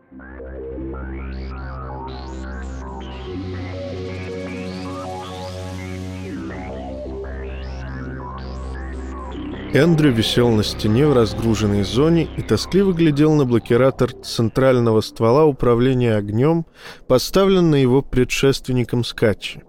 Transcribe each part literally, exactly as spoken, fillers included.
Эндрю висел на стене в разгруженной зоне и тоскливо глядел на блокиратор центрального ствола управления огнем, поставленный его предшественником Скатчи.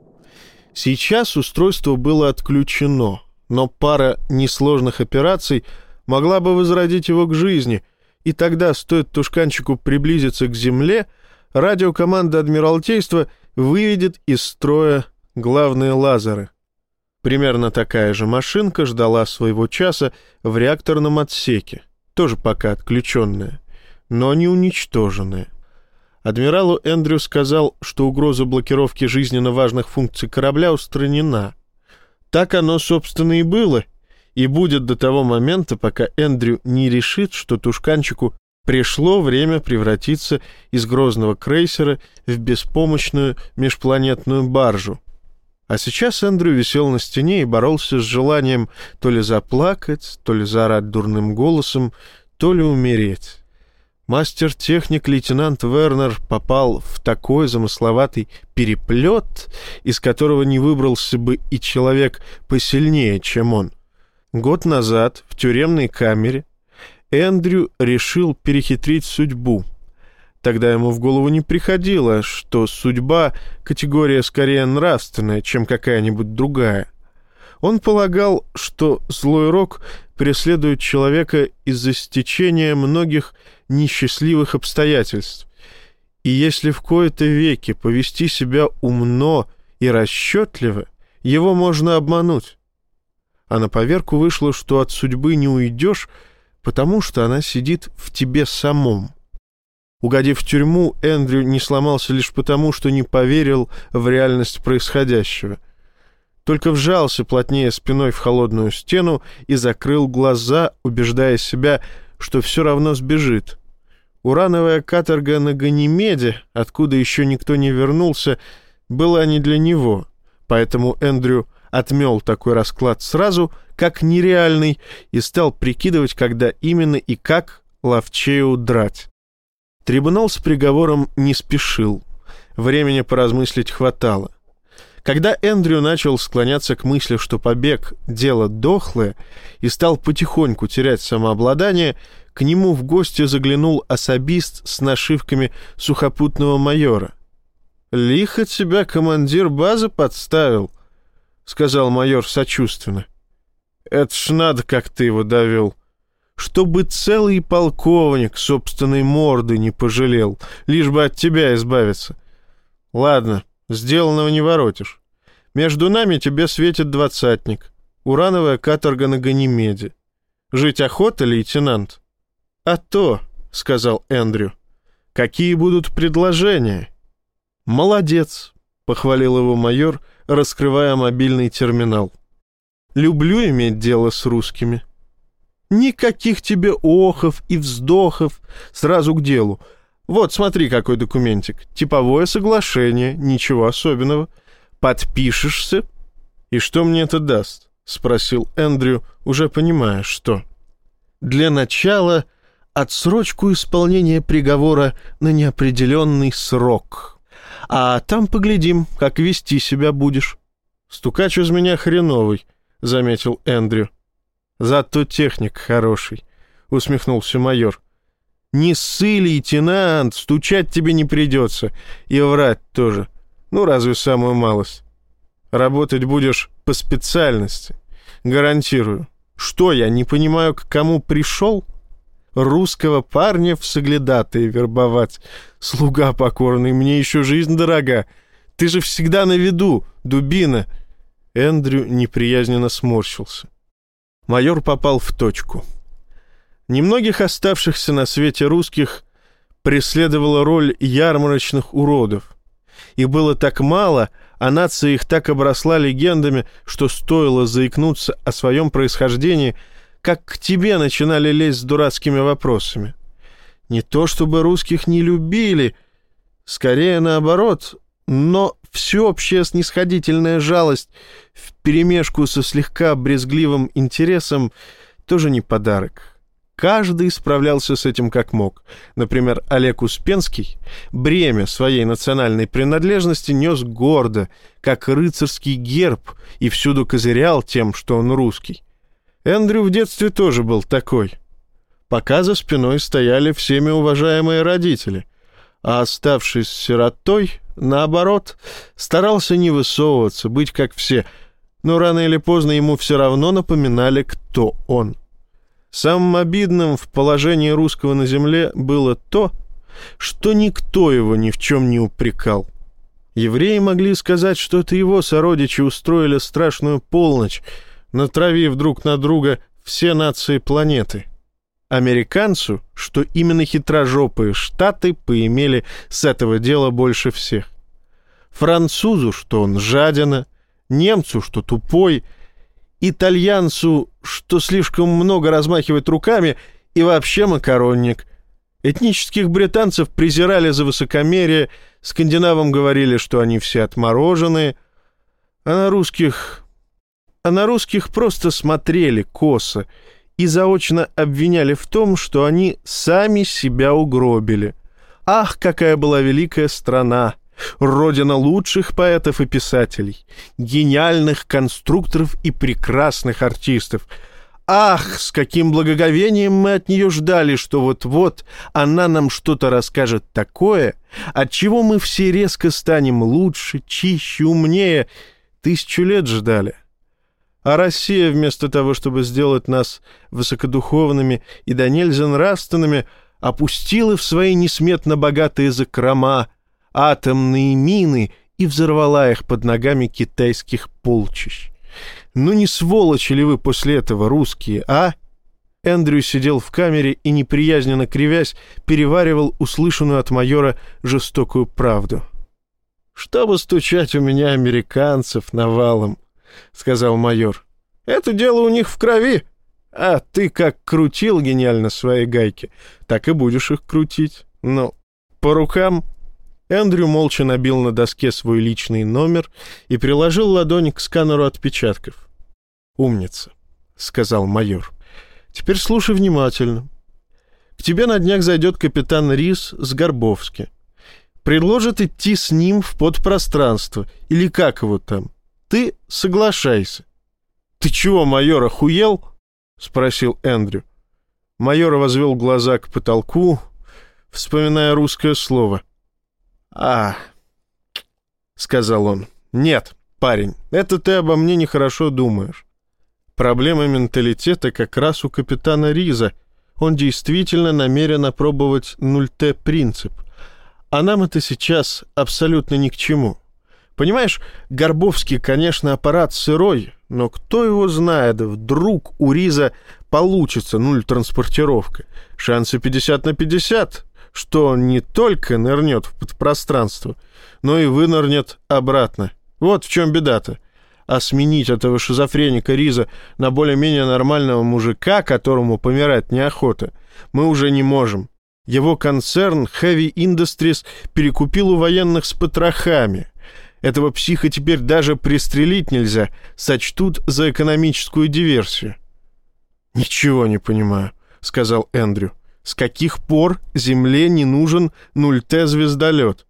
Сейчас устройство было отключено, но пара несложных операций могла бы возродить его к жизни, и тогда, стоит тушканчику приблизиться к земле, радиокоманда Адмиралтейства выведет из строя главные лазеры. Примерно такая же машинка ждала своего часа в реакторном отсеке, тоже пока отключенная, но не уничтоженная. Адмиралу Эндрю сказал, что угроза блокировки жизненно важных функций корабля устранена. Так оно, собственно, и было, и будет до того момента, пока Эндрю не решит, что тушканчику пришло время превратиться из грозного крейсера в беспомощную межпланетную баржу. А сейчас Эндрю висел на стене и боролся с желанием то ли заплакать, то ли заорать дурным голосом, то ли умереть. Мастер-техник лейтенант Вернер попал в такой замысловатый переплет, из которого не выбрался бы и человек посильнее, чем он. Год назад в тюремной камере Эндрю решил перехитрить судьбу. Тогда ему в голову не приходило, что судьба — категория скорее нравственная, чем какая-нибудь другая. Он полагал, что злой рок преследует человека из-за стечения многих несчастливых обстоятельств. И если в кои-то веки повести себя умно и расчетливо, его можно обмануть. А на поверку вышло, что от судьбы не уйдешь, потому что она сидит в тебе самом. Угодив в тюрьму, Эндрю не сломался лишь потому, что не поверил в реальность происходящего. Только вжался плотнее спиной в холодную стену и закрыл глаза, убеждая себя, что все равно сбежит. Урановая каторга на Ганимеде, откуда еще никто не вернулся, была не для него, поэтому Эндрю отмел такой расклад сразу, как нереальный, и стал прикидывать, когда именно и как ловчее удрать. Трибунал с приговором не спешил. Времени поразмыслить хватало. Когда Эндрю начал склоняться к мысли, что побег — дело дохлое, и стал потихоньку терять самообладание, к нему в гости заглянул особист с нашивками сухопутного майора. «Лихо тебя командир базы подставил», — сказал майор сочувственно. «Это ж надо, как ты его довел. Чтобы целый полковник собственной морды не пожалел, лишь бы от тебя избавиться. Ладно, сделанного не воротишь. Между нами тебе светит двадцатник. Урановая каторга на Ганимеде. Жить охота, лейтенант?» «А то», — сказал Эндрю. «Какие будут предложения?» «Молодец», — похвалил его майор, раскрывая мобильный терминал. «Люблю иметь дело с русскими». «Никаких тебе охов и вздохов, сразу к делу. Вот, смотри, какой документик. Типовое соглашение, ничего особенного. Подпишешься?» «И что мне это даст?» — спросил Эндрю, уже понимая, что. «Для начала отсрочку исполнения приговора на неопределенный срок. А там поглядим, как вести себя будешь». «Стукач из меня хреновый», — заметил Эндрю. «Зато техник хороший», — усмехнулся майор. «Не ссы, лейтенант, стучать тебе не придется. И врать тоже. Ну, разве самую малость. Работать будешь по специальности. Гарантирую. Что, я не понимаю, к кому пришел? Русского парня в соглядатые вербовать. Слуга покорный, мне еще жизнь дорога. Ты же всегда на виду, дубина». Эндрю неприязненно сморщился. Майор попал в точку. Немногих оставшихся на свете русских преследовала роль ярмарочных уродов. Их было так мало, а нация их так обросла легендами, что стоило заикнуться о своем происхождении, как к тебе начинали лезть с дурацкими вопросами. Не то чтобы русских не любили, скорее наоборот, но всеобщая снисходительная жалость вперемешку со слегка брезгливым интересом тоже не подарок. каждый справлялся с этим как мог. Например, Олег Успенский бремя своей национальной принадлежности нес гордо, как рыцарский герб, и всюду козырял тем, что он русский. Эндрю в детстве тоже был такой. Пока за спиной стояли всеми уважаемые родители, а оставшись сиротой, наоборот, старался не высовываться, быть как все, но рано или поздно ему все равно напоминали, кто он. Самым обидным в положении русского на земле было то, что никто его ни в чем не упрекал. Евреи могли сказать, что это его сородичи устроили страшную полночь, натравив друг на друга все нации планеты. Американцу, что именно хитрожопые штаты поимели с этого дела больше всех. Французу, что он жадина, немцу, что тупой, итальянцу, что слишком много размахивает руками, и вообще макаронник. Этнических британцев презирали за высокомерие, скандинавам говорили, что они все отмороженные, а на русских... а на русских просто смотрели косо и заочно обвиняли в том, что они сами себя угробили. Ах, какая была великая страна! Родина лучших поэтов и писателей, гениальных конструкторов и прекрасных артистов. Ах, с каким благоговением мы от нее ждали, что вот-вот она нам что-то расскажет такое, от чего мы все резко станем лучше, чище, умнее. Тысячу лет ждали. А Россия, вместо того, чтобы сделать нас высокодуховными и до нельзя нравственными, опустила в свои несметно богатые закрома атомные мины и взорвала их под ногами китайских полчищ. Ну не сволочи ли вы после этого, русские, а? Эндрю сидел в камере и, неприязненно кривясь, переваривал услышанную от майора жестокую правду. «Чтобы стучать у меня американцев навалом», — сказал майор. «Это дело у них в крови, а ты как крутил гениально свои гайки, так и будешь их крутить. Ну, по рукам». Эндрю молча набил на доске свой личный номер и приложил ладонь к сканеру отпечатков. «Умница», — сказал майор. «Теперь слушай внимательно. К тебе на днях зайдет капитан Рис с Горбовски. Предложит идти с ним в подпространство, или как его там. Ты соглашайся». «Ты чего, майор, охуел?» — спросил Эндрю. Майор возвел глаза к потолку, вспоминая русское слово. «А, — сказал он, — нет, парень, это ты обо мне нехорошо думаешь. Проблема менталитета как раз у капитана Риза. Он действительно намерен опробовать нуль-Т-принцип. А нам это сейчас абсолютно ни к чему. Понимаешь, Горбовский, конечно, аппарат сырой, но кто его знает, вдруг у Риза получится нуль-транспортировка. Шансы пятьдесят на пятьдесят, что он не только нырнет в подпространство, но и вынырнет обратно. Вот в чем беда-то. А сменить этого шизофреника Риза на более-менее нормального мужика, которому помирать неохота, мы уже не можем. Его концерн Heavy Industries перекупил у военных с потрохами. Этого психа теперь даже пристрелить нельзя, сочтут за экономическую диверсию. «Ничего не понимаю», — сказал Эндрю. «С каких пор Земле не нужен нуль-Т-звездолет?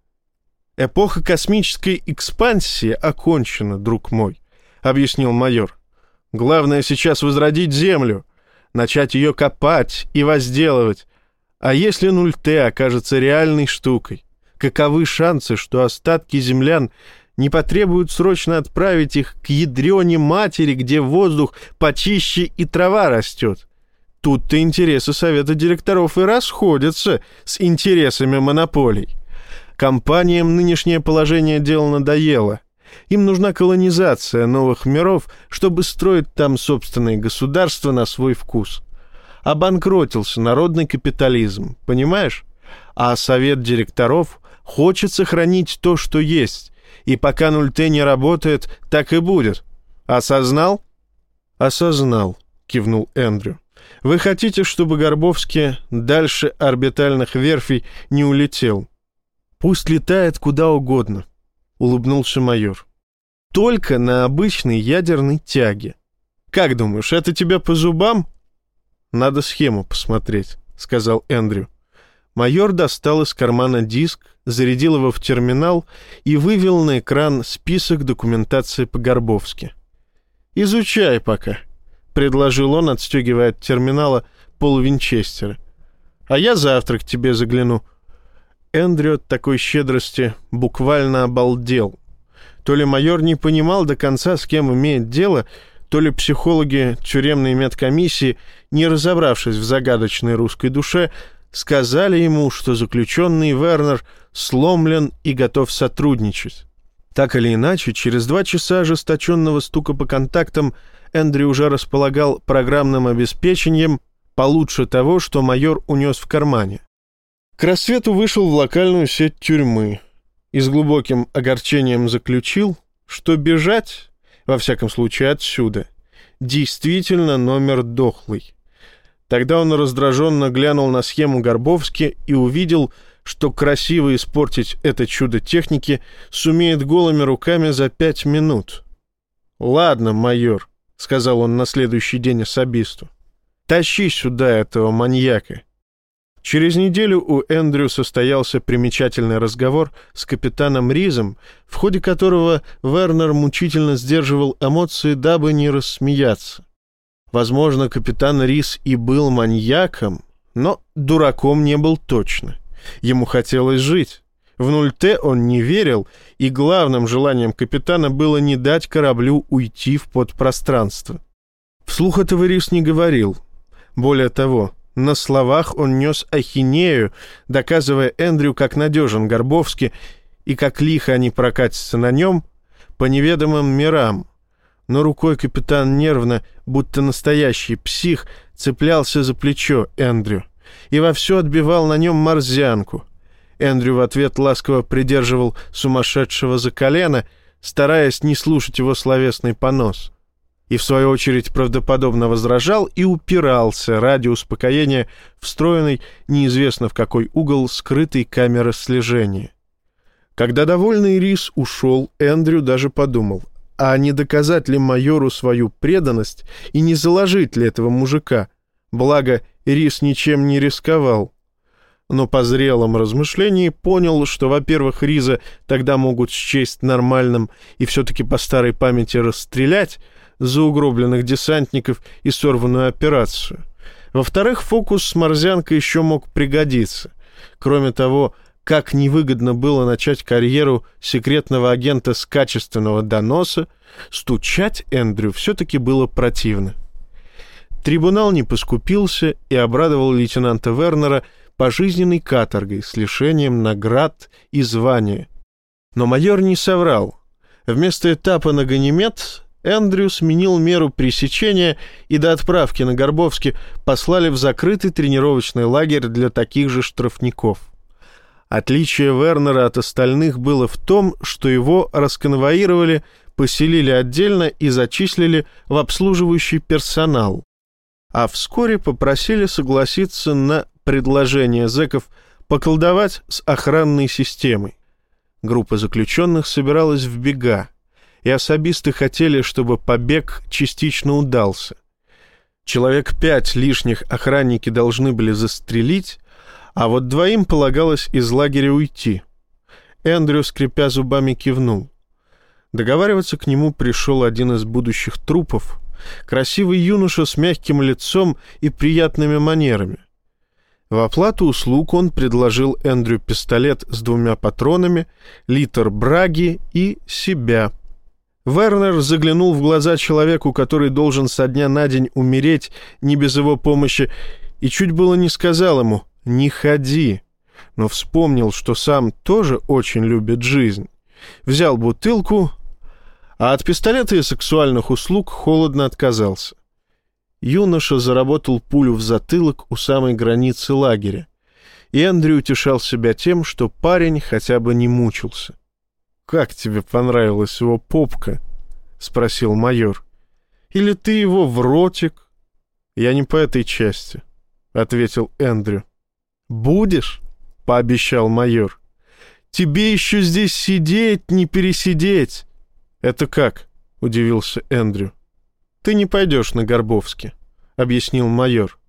Эпоха космической экспансии окончена, друг мой», — объяснил майор. «Главное сейчас возродить Землю, начать ее копать и возделывать. А если нуль-Т окажется реальной штукой, каковы шансы, что остатки землян не потребуют срочно отправить их к ядрене матери, где воздух почище и трава растет? Тут-то интересы совета директоров и расходятся с интересами монополий. Компаниям нынешнее положение дел надоело. Им нужна колонизация новых миров, чтобы строить там собственные государства на свой вкус. Обанкротился народный капитализм, понимаешь? А совет директоров хочет сохранить то, что есть, и пока нуль-Т не работает, так и будет. Осознал?» «Осознал», — кивнул Эндрю. «Вы хотите, чтобы Горбовский дальше орбитальных верфей не улетел?» «Пусть летает куда угодно», — улыбнулся майор. «Только на обычной ядерной тяге. Как думаешь, это тебе по зубам?» «Надо схему посмотреть», — сказал Эндрю. Майор достал из кармана диск, зарядил его в терминал и вывел на экран список документации по-горбовски. «Изучай пока», — предложил он, отстегивая от терминала полвинчестера. «А я завтра к тебе загляну». Эндрю от такой щедрости буквально обалдел. То ли майор не понимал до конца, с кем имеет дело, то ли психологи тюремной медкомиссии, не разобравшись в загадочной русской душе, сказали ему, что заключенный Вернер сломлен и готов сотрудничать. Так или иначе, через два часа ожесточенного стука по контактам Эндрю уже располагал программным обеспечением получше того, что майор унес в кармане. К рассвету вышел в локальную сеть тюрьмы и с глубоким огорчением заключил, что бежать, во всяком случае отсюда, действительно номер дохлый. Тогда он раздраженно глянул на схему Горбовски и увидел, что красиво испортить это чудо техники сумеет голыми руками за пять минут. «Ладно, майор», — сказал он на следующий день особисту, — «тащи сюда этого маньяка». Через неделю у Эндрю состоялся примечательный разговор с капитаном Ризом, в ходе которого Вернер мучительно сдерживал эмоции, дабы не рассмеяться. Возможно, капитан Риз и был маньяком, но дураком не был точно. Ему хотелось жить. В нуль Т он не верил, и главным желанием капитана было не дать кораблю уйти в подпространство. Вслух этого Риз не говорил. Более того, на словах он нес ахинею, доказывая Эндрю, как надежен Горбовски и как лихо они прокатятся на нем по неведомым мирам. Но рукой капитан нервно, будто настоящий псих, цеплялся за плечо Эндрю и вовсю отбивал на нем морзянку. Эндрю в ответ ласково придерживал сумасшедшего за колено, стараясь не слушать его словесный понос. И, в свою очередь, правдоподобно возражал и упирался ради успокоения встроенной неизвестно в какой угол скрытой камеры слежения. Когда довольный Риз ушел, Эндрю даже подумал, а не доказать ли майору свою преданность и не заложить ли этого мужика, благо Риз ничем не рисковал. Но по зрелом размышлении понял, что, во-первых, Риза тогда могут счесть нормальным и все-таки по старой памяти расстрелять за угробленных десантников и сорванную операцию. Во-вторых, фокус с морзянкой еще мог пригодиться. Кроме того, как невыгодно было начать карьеру секретного агента с качественного доноса, стучать Эндрю все-таки было противно. Трибунал не поскупился и обрадовал лейтенанта Вернера пожизненной каторгой с лишением наград и звания. Но майор не соврал. Вместо этапа на Ганимед Эндрю сменил меру пресечения и до отправки на Горбовски послали в закрытый тренировочный лагерь для таких же штрафников. Отличие Вернера от остальных было в том, что его расконвоировали, поселили отдельно и зачислили в обслуживающий персонал, а вскоре попросили согласиться на предложение зэков поколдовать с охранной системой. Группа заключенных собиралась в бега, и особисты хотели, чтобы побег частично удался. Человек пять лишних охранники должны были застрелить, а вот двоим полагалось из лагеря уйти. Эндрю, скрипя зубами, кивнул. Договариваться к нему пришел один из будущих трупов, красивый юноша с мягким лицом и приятными манерами. В оплату услуг он предложил Эндрю пистолет с двумя патронами, литр браги и себя. Вернер заглянул в глаза человеку, который должен со дня на день умереть не без его помощи, и чуть было не сказал ему «не ходи», но вспомнил, что сам тоже очень любит жизнь. Взял бутылку, а от пистолета и сексуальных услуг холодно отказался. Юноша заработал пулю в затылок у самой границы лагеря, и Эндрю утешал себя тем, что парень хотя бы не мучился. «Как тебе понравилась его попка?» — спросил майор. «Или ты его в ротик?» «Я не по этой части», — ответил Эндрю. «Будешь?» — пообещал майор. «Тебе еще здесь сидеть, не пересидеть». «Это как?» — удивился Эндрю. «Ты не пойдешь на Горбовски», — объяснил майор.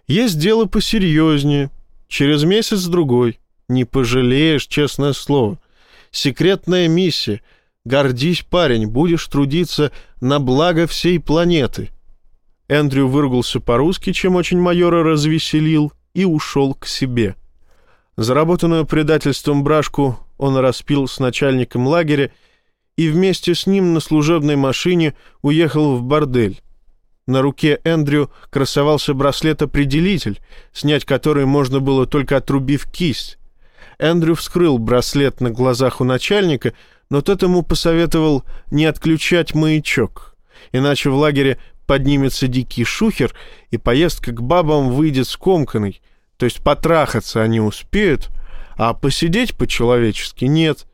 Есть дело посерьезнее. Через месяц-другой. Не пожалеешь, честное слово. Секретная миссия. Гордись, парень, будешь трудиться на благо всей планеты». Эндрю выругался по-русски, чем очень майора развеселил, и ушел к себе. Заработанную предательством брашку он распил с начальником лагеря и вместе с ним на служебной машине уехал в бордель. На руке Эндрю красовался браслет-определитель, снять который можно было только отрубив кисть. Эндрю вскрыл браслет на глазах у начальника, но тот ему посоветовал не отключать маячок, иначе в лагере поднимется дикий шухер, и поездка к бабам выйдет скомканной, то есть потрахаться они успеют, а посидеть по-человечески нет.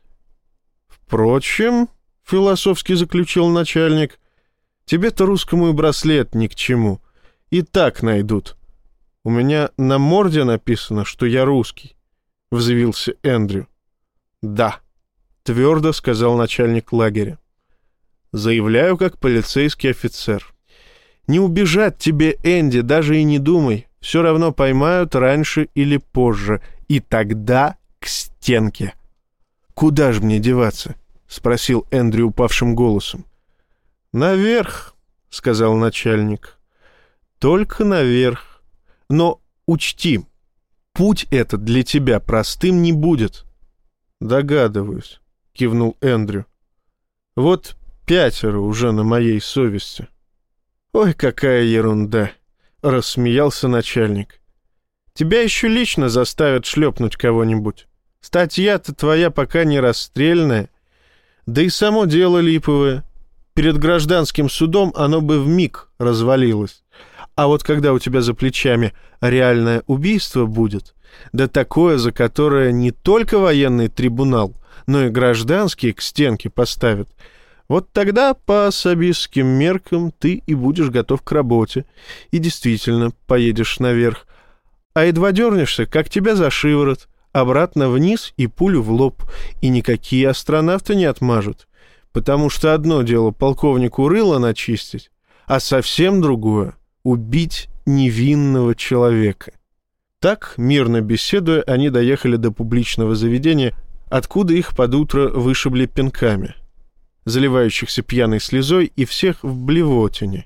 «Впрочем, — философски заключил начальник, — тебе-то русскому и браслет ни к чему, и так найдут. У меня на морде написано, что я русский», — взвился Эндрю. «Да», — твердо сказал начальник лагеря. «Заявляю как полицейский офицер. Не убежать тебе, Энди, даже и не думай. Все равно поймают раньше или позже. И тогда к стенке». «Куда же мне деваться?» — спросил Эндрю упавшим голосом. «Наверх», — сказал начальник. «Только наверх. Но учти, путь этот для тебя простым не будет». «Догадываюсь», — кивнул Эндрю. «Вот пятеро уже на моей совести». «Ой, какая ерунда!» — рассмеялся начальник. «Тебя еще лично заставят шлепнуть кого-нибудь. Статья-то твоя пока не расстрельная. Да и само дело липовое. Перед гражданским судом оно бы вмиг развалилось. А вот когда у тебя за плечами реальное убийство будет, да такое, за которое не только военный трибунал, но и гражданские к стенке поставят, вот тогда по особистским меркам ты и будешь готов к работе, и действительно поедешь наверх. А едва дернешься, как тебя за шиворот, обратно вниз и пулю в лоб, и никакие астронавты не отмажут, потому что одно дело полковнику рыло начистить, а совсем другое — убить невинного человека. Так, мирно беседуя, они доехали до публичного заведения, откуда их под утро вышибли пинками, заливающихся пьяной слезой и всех в блевотине.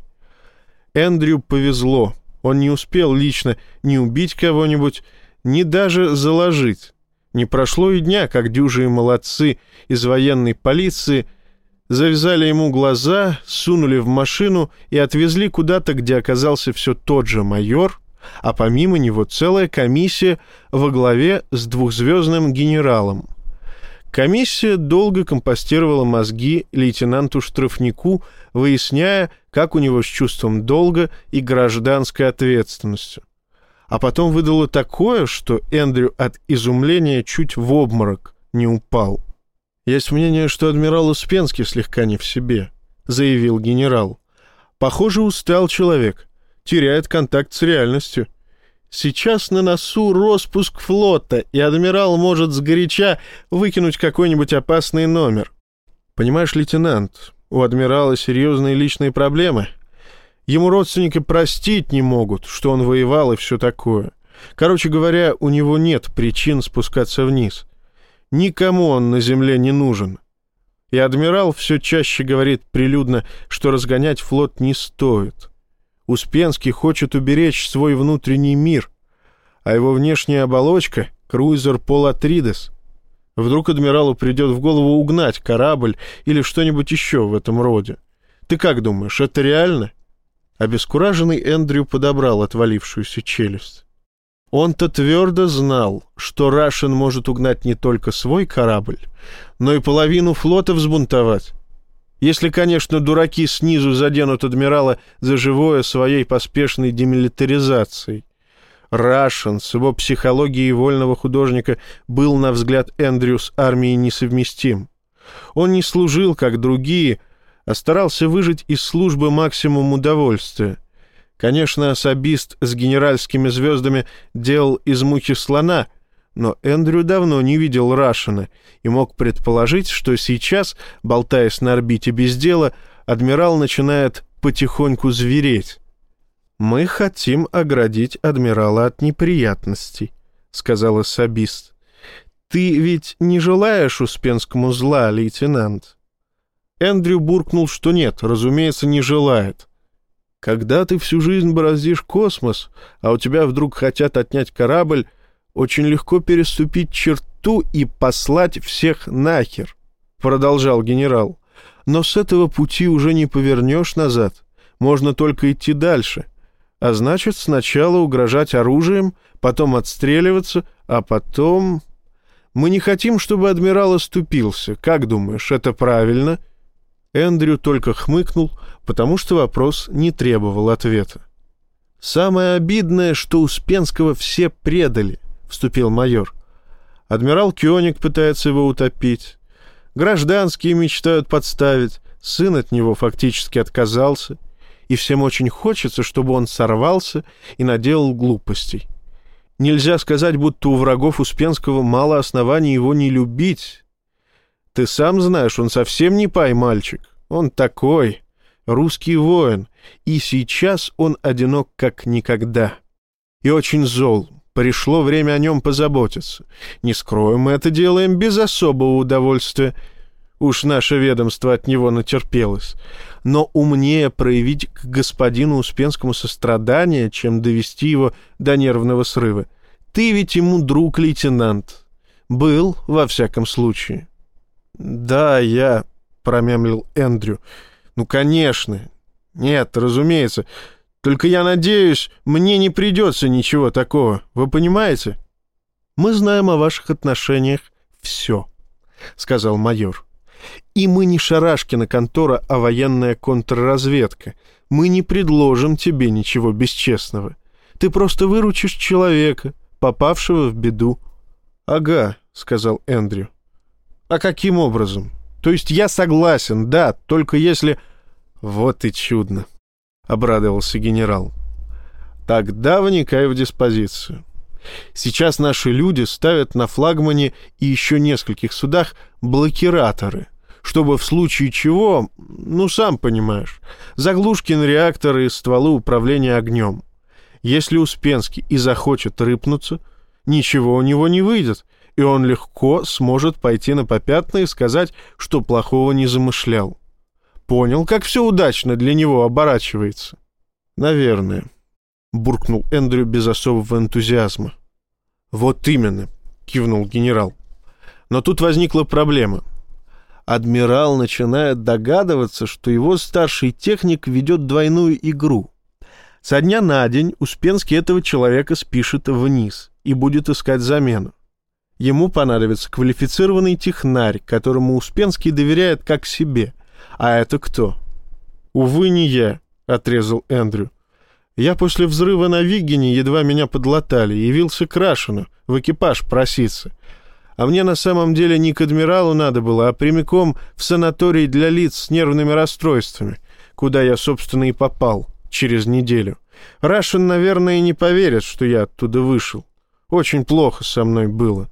Эндрю повезло. Он не успел лично ни убить кого-нибудь, ни даже заложить. Не прошло и дня, как дюжие молодцы из военной полиции завязали ему глаза, сунули в машину и отвезли куда-то, где оказался все тот же майор, а помимо него целая комиссия во главе с двухзвездным генералом. Комиссия долго компостировала мозги лейтенанту-штрафнику, выясняя, как у него с чувством долга и гражданской ответственностью. А потом выдала такое, что Эндрю от изумления чуть в обморок не упал. «Есть мнение, что адмирал Успенский слегка не в себе», — заявил генерал. «Похоже, устал человек, теряет контакт с реальностью. Сейчас на носу распуск флота, и адмирал может сгоряча выкинуть какой-нибудь опасный номер. Понимаешь, лейтенант, у адмирала серьезные личные проблемы. Ему родственники простить не могут, что он воевал и все такое. Короче говоря, у него нет причин спускаться вниз. Никому он на земле не нужен. И адмирал все чаще говорит прилюдно, что разгонять флот не стоит. Успенский хочет уберечь свой внутренний мир, а его внешняя оболочка — крузер Пол Атридес. Вдруг адмиралу придет в голову угнать корабль или что-нибудь еще в этом роде. Ты как думаешь, это реально?» Обескураженный Эндрю подобрал отвалившуюся челюсть. Он-то твердо знал, что Рашен может угнать не только свой корабль, но и половину флота взбунтовать. Если, конечно, дураки снизу заденут адмирала за живое своей поспешной демилитаризацией. Рашен с его психологией вольного художника был, на взгляд Эндрю, с армией несовместим. Он не служил, как другие, а старался выжать из службы максимум удовольствия. Конечно, особист с генеральскими звездами делал из мухи слона, но Эндрю давно не видел Рашена и мог предположить, что сейчас, болтаясь на орбите без дела, адмирал начинает потихоньку звереть. «Мы хотим оградить адмирала от неприятностей», — сказал особист. «Ты ведь не желаешь Успенскому зла, лейтенант?» Эндрю буркнул, что нет, разумеется, не желает. «Когда ты всю жизнь бороздишь космос, а у тебя вдруг хотят отнять корабль, очень легко переступить черту и послать всех нахер», — продолжал генерал. «Но с этого пути уже не повернешь назад, можно только идти дальше. А значит, сначала угрожать оружием, потом отстреливаться, а потом... Мы не хотим, чтобы адмирал оступился. Как думаешь, это правильно?» Эндрю только хмыкнул, потому что вопрос не требовал ответа. «Самое обидное, что Успенского все предали», — вступил майор. «Адмирал Кёник пытается его утопить. Гражданские мечтают подставить. Сын от него фактически отказался. И всем очень хочется, чтобы он сорвался и наделал глупостей. Нельзя сказать, будто у врагов Успенского мало оснований его не любить. Ты сам знаешь, он совсем не пай-мальчик. Он такой, русский воин, и сейчас он одинок как никогда. И очень зол. Пришло время о нем позаботиться. Не скроем, мы это делаем без особого удовольствия. Уж наше ведомство от него натерпелось. Но умнее проявить к господину Успенскому сострадание, чем довести его до нервного срыва. Ты ведь ему друг, лейтенант. Был, во всяком случае». «Да, я...» — промямлил Эндрю. «Ну, конечно. Нет, разумеется. Только я надеюсь, мне не придется ничего такого. Вы понимаете?» «Мы знаем о ваших отношениях все», — сказал майор. «И мы не Шарашкина контора, а военная контрразведка. Мы не предложим тебе ничего бесчестного. Ты просто выручишь человека, попавшего в беду». «Ага», — сказал Эндрю. «А каким образом? То есть я согласен, да, только если...» «Вот и чудно», — обрадовался генерал. «Тогда вникай в диспозицию. Сейчас наши люди ставят на флагмане и еще нескольких судах блокираторы, чтобы в случае чего, ну, сам понимаешь, заглушки на реакторы и стволы управления огнем. Если Успенский и захочет рыпнуться, ничего у него не выйдет, и он легко сможет пойти на попятные и сказать, что плохого не замышлял. Понял, как все удачно для него оборачивается?» «Наверное», — буркнул Эндрю без особого энтузиазма. «Вот именно», — кивнул генерал. «Но тут возникла проблема. Адмирал начинает догадываться, что его старший техник ведет двойную игру. Со дня на день Успенский этого человека спишет вниз и будет искать замену. Ему понадобится квалифицированный технарь, которому Успенский доверяет как себе. А это кто?» «Увы, не я», — отрезал Эндрю. «Я после взрыва на Виггине, едва меня подлатали, явился к Рашину в экипаж проситься. А мне на самом деле не к адмиралу надо было, а прямиком в санаторий для лиц с нервными расстройствами, куда я, собственно, и попал через неделю. Рашин, наверное, и не поверит, что я оттуда вышел. Очень плохо со мной было».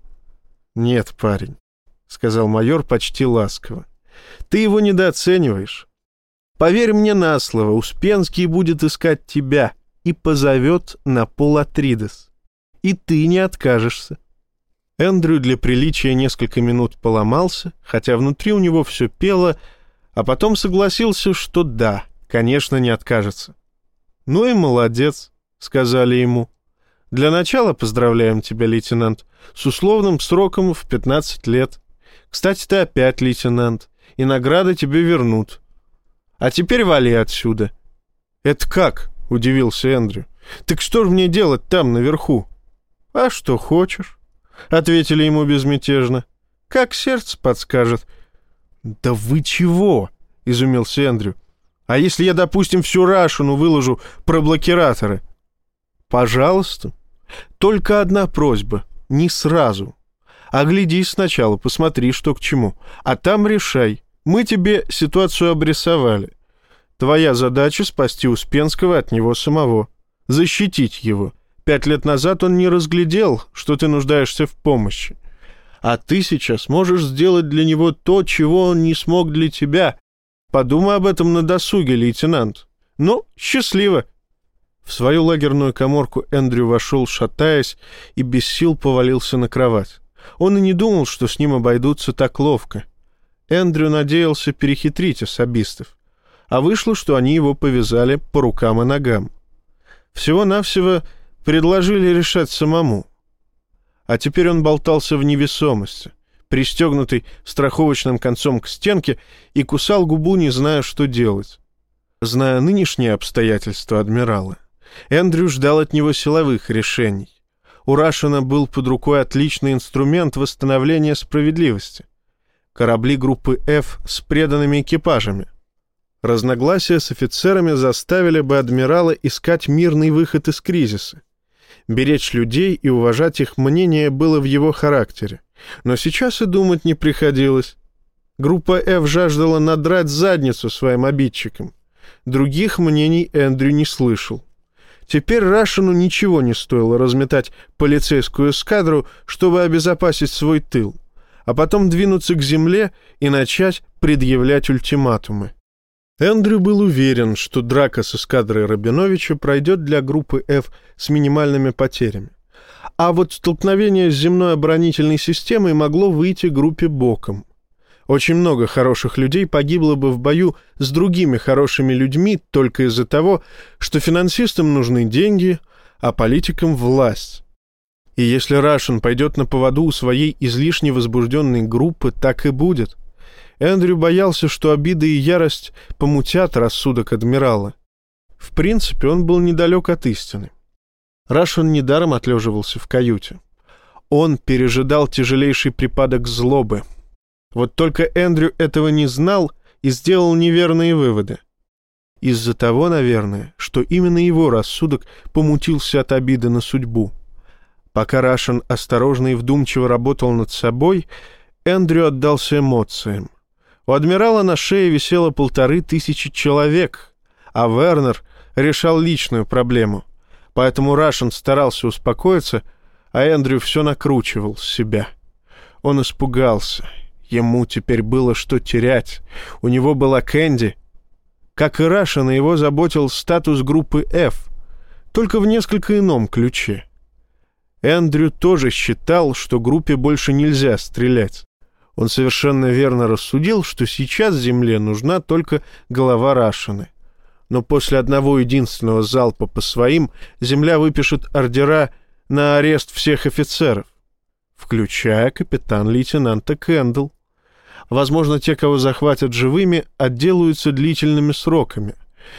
«Нет, парень», — сказал майор почти ласково, — «ты его недооцениваешь. Поверь мне на слово, Успенский будет искать тебя и позовет на Пол Атридес. И ты не откажешься». Эндрю для приличия несколько минут поломался, хотя внутри у него все пело, а потом согласился, что да, конечно, не откажется. «Ну и молодец», — сказали ему. «Для начала поздравляем тебя, лейтенант, с условным сроком в пятнадцать лет. Кстати, ты опять лейтенант, и награды тебе вернут. А теперь вали отсюда». «Это как?» — удивился Эндрю. «Так что же мне делать там, наверху?» «А что хочешь», — ответили ему безмятежно. «Как сердце подскажет». «Да вы чего?» — изумился Эндрю. «А если я, допустим, всю Рашину выложу про блокираторы?» «Пожалуйста. Только одна просьба. Не сразу. Оглядись сначала, посмотри, что к чему. А там решай. Мы тебе ситуацию обрисовали. Твоя задача — спасти Успенского от него самого. Защитить его. Пять лет назад он не разглядел, что ты нуждаешься в помощи. А ты сейчас можешь сделать для него то, чего он не смог для тебя. Подумай об этом на досуге, лейтенант. Ну, счастливо». В свою лагерную каморку Эндрю вошел, шатаясь, и без сил повалился на кровать. Он и не думал, что с ним обойдутся так ловко. Эндрю надеялся перехитрить особистов, а вышло, что они его повязали по рукам и ногам. Всего-навсего предложили решать самому. А теперь он болтался в невесомости, пристегнутый страховочным концом к стенке, и кусал губу, не зная, что делать. Зная нынешние обстоятельства адмирала, Эндрю ждал от него силовых решений. У Рашена был под рукой отличный инструмент восстановления справедливости. Корабли группы F с преданными экипажами. Разногласия с офицерами заставили бы адмирала искать мирный выход из кризиса. Беречь людей и уважать их мнение было в его характере. Но сейчас и думать не приходилось. Группа F жаждала надрать задницу своим обидчикам. Других мнений Эндрю не слышал. Теперь Рашену ничего не стоило разметать полицейскую эскадру, чтобы обезопасить свой тыл, а потом двинуться к земле и начать предъявлять ультиматумы. Эндрю был уверен, что драка с эскадрой Рабиновича пройдет для группы F с минимальными потерями. А вот столкновение с земной оборонительной системой могло выйти группе боком. Очень много хороших людей погибло бы в бою с другими хорошими людьми только из-за того, что финансистам нужны деньги, а политикам — власть. И если Рашен пойдет на поводу у своей излишне возбужденной группы, так и будет. Эндрю боялся, что обида и ярость помутят рассудок адмирала. В принципе, он был недалек от истины. Рашен недаром отлеживался в каюте. Он пережидал тяжелейший припадок злобы. Вот только Эндрю этого не знал и сделал неверные выводы. Из-за того, наверное, что именно его рассудок помутился от обиды на судьбу. Пока Рашен осторожно и вдумчиво работал над собой, Эндрю отдался эмоциям. У адмирала на шее висело полторы тысячи человек, а Вернер решал личную проблему. Поэтому Рашен старался успокоиться, а Эндрю все накручивал с себя. Он испугался. Ему теперь было что терять. У него была Кэнди. Как и Рашена, его заботил статус группы F, только в несколько ином ключе. Эндрю тоже считал, что группе больше нельзя стрелять. Он совершенно верно рассудил, что сейчас земле нужна только голова Рашена. Но после одного единственного залпа по своим земля выпишет ордера на арест всех офицеров, включая капитан-лейтенанта Кэндл. Возможно, те, кого захватят живыми, отделаются длительными сроками.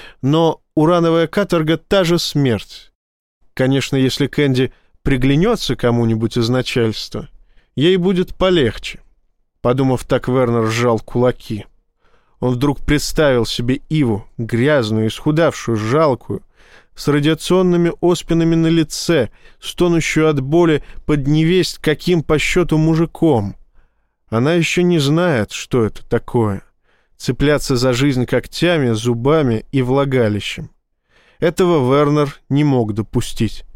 Но урановая каторга — та же смерть. Конечно, если Кэнди приглянется кому-нибудь из начальства, ей будет полегче. Подумав так, Вернер сжал кулаки. Он вдруг представил себе Иву, грязную, исхудавшую, жалкую, с радиационными оспинами на лице, стонущую от боли под невесть каким по счету мужиком. Она еще не знает, что это такое — цепляться за жизнь когтями, зубами и влагалищем. Этого Вернер не мог допустить.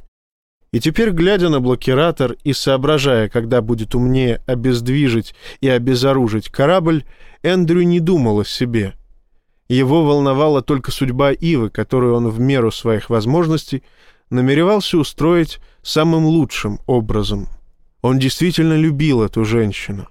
И теперь, глядя на блокиратор и соображая, когда будет умнее обездвижить и обезоружить корабль, Эндрю не думал о себе. Его волновала только судьба Ивы, которую он в меру своих возможностей намеревался устроить самым лучшим образом. Он действительно любил эту женщину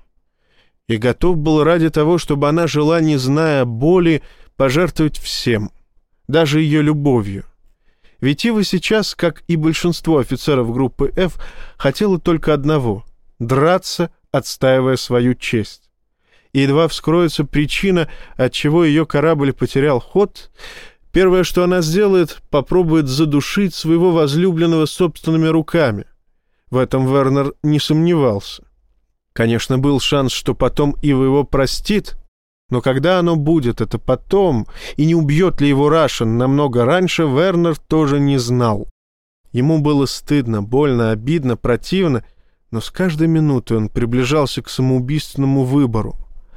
и готов был ради того, чтобы она жила, не зная боли, пожертвовать всем, даже ее любовью. Ведь Ива сейчас, как и большинство офицеров группы F, хотела только одного — драться, отстаивая свою честь. И едва вскроется причина, отчего ее корабль потерял ход, первое, что она сделает, попробует задушить своего возлюбленного собственными руками. В этом Вернер не сомневался. Конечно, был шанс, что потом Ива его простит, но когда оно будет, это потом, и не убьет ли его Рашен намного раньше, Вернер тоже не знал. Ему было стыдно, больно, обидно, противно, но с каждой минутой он приближался к самоубийственному выбору.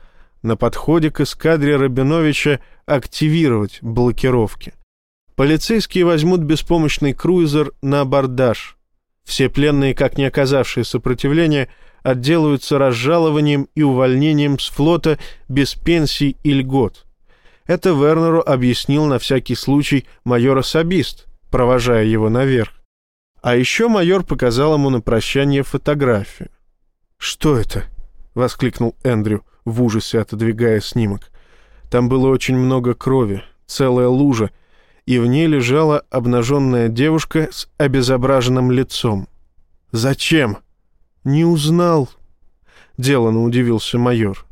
На подходе к эскадре Рабиновича активировать блокировки. Полицейские возьмут беспомощный круизер на абордаж. Все пленные, как не оказавшие сопротивления, отделаются разжалованием и увольнением с флота без пенсий и льгот. Это Вернеру объяснил на всякий случай майор-особист, провожая его наверх. А еще майор показал ему на прощание фотографию. «Что это?» — воскликнул Эндрю, в ужасе отодвигая снимок. Там было очень много крови, целая лужа, и в ней лежала обнаженная девушка с обезображенным лицом. «Зачем?» «Не узнал», — деланно удивился майор.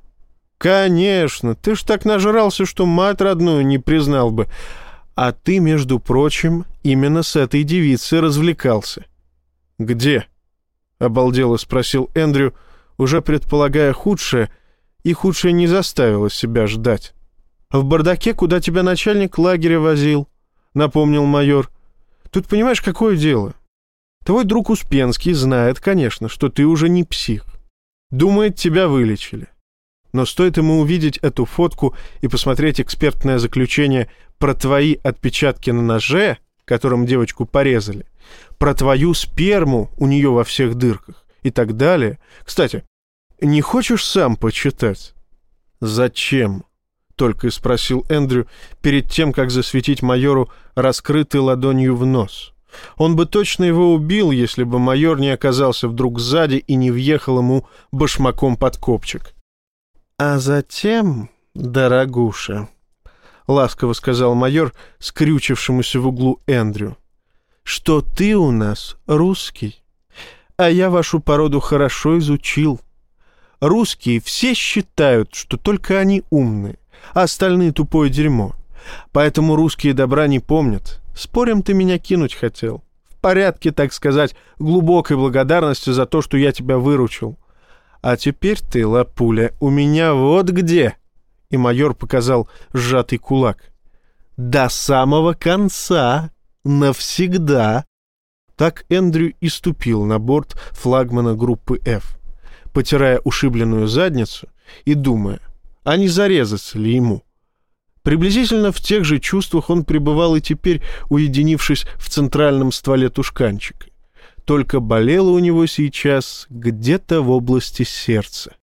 «Конечно, ты ж так нажрался, что мать родную не признал бы. А ты, между прочим, именно с этой девицей развлекался». «Где?» — обалдело спросил Эндрю, уже предполагая худшее, и худшее не заставило себя ждать. «В бардаке, куда тебя начальник лагеря возил», — напомнил майор. «Тут понимаешь, какое дело? Твой друг Успенский знает, конечно, что ты уже не псих. Думает, тебя вылечили. Но стоит ему увидеть эту фотку и посмотреть экспертное заключение про твои отпечатки на ноже, которым девочку порезали, про твою сперму у нее во всех дырках и так далее. Кстати, не хочешь сам почитать?» «Зачем?» — только и спросил Эндрю перед тем, как засветить майору раскрытой ладонью в нос. Он бы точно его убил, если бы майор не оказался вдруг сзади и не въехал ему башмаком под копчик. «А затем, дорогуша», — ласково сказал майор, скрючившемуся в углу Эндрю, «что ты у нас русский, а я вашу породу хорошо изучил. Русские все считают, что только они умные, а остальные тупое дерьмо. Поэтому русские добра не помнят. Спорим, ты меня кинуть хотел. В порядке, так сказать, глубокой благодарности за то, что я тебя выручил. А теперь ты, лапуля, у меня вот где!» И майор показал сжатый кулак. «До самого конца! Навсегда!» Так Эндрю и ступил на борт флагмана группы F, потирая ушибленную задницу и думая, а не зарезаться ли ему. Приблизительно в тех же чувствах он пребывал и теперь, уединившись в центральном стволе тушканчика. Только болело у него сейчас где-то в области сердца.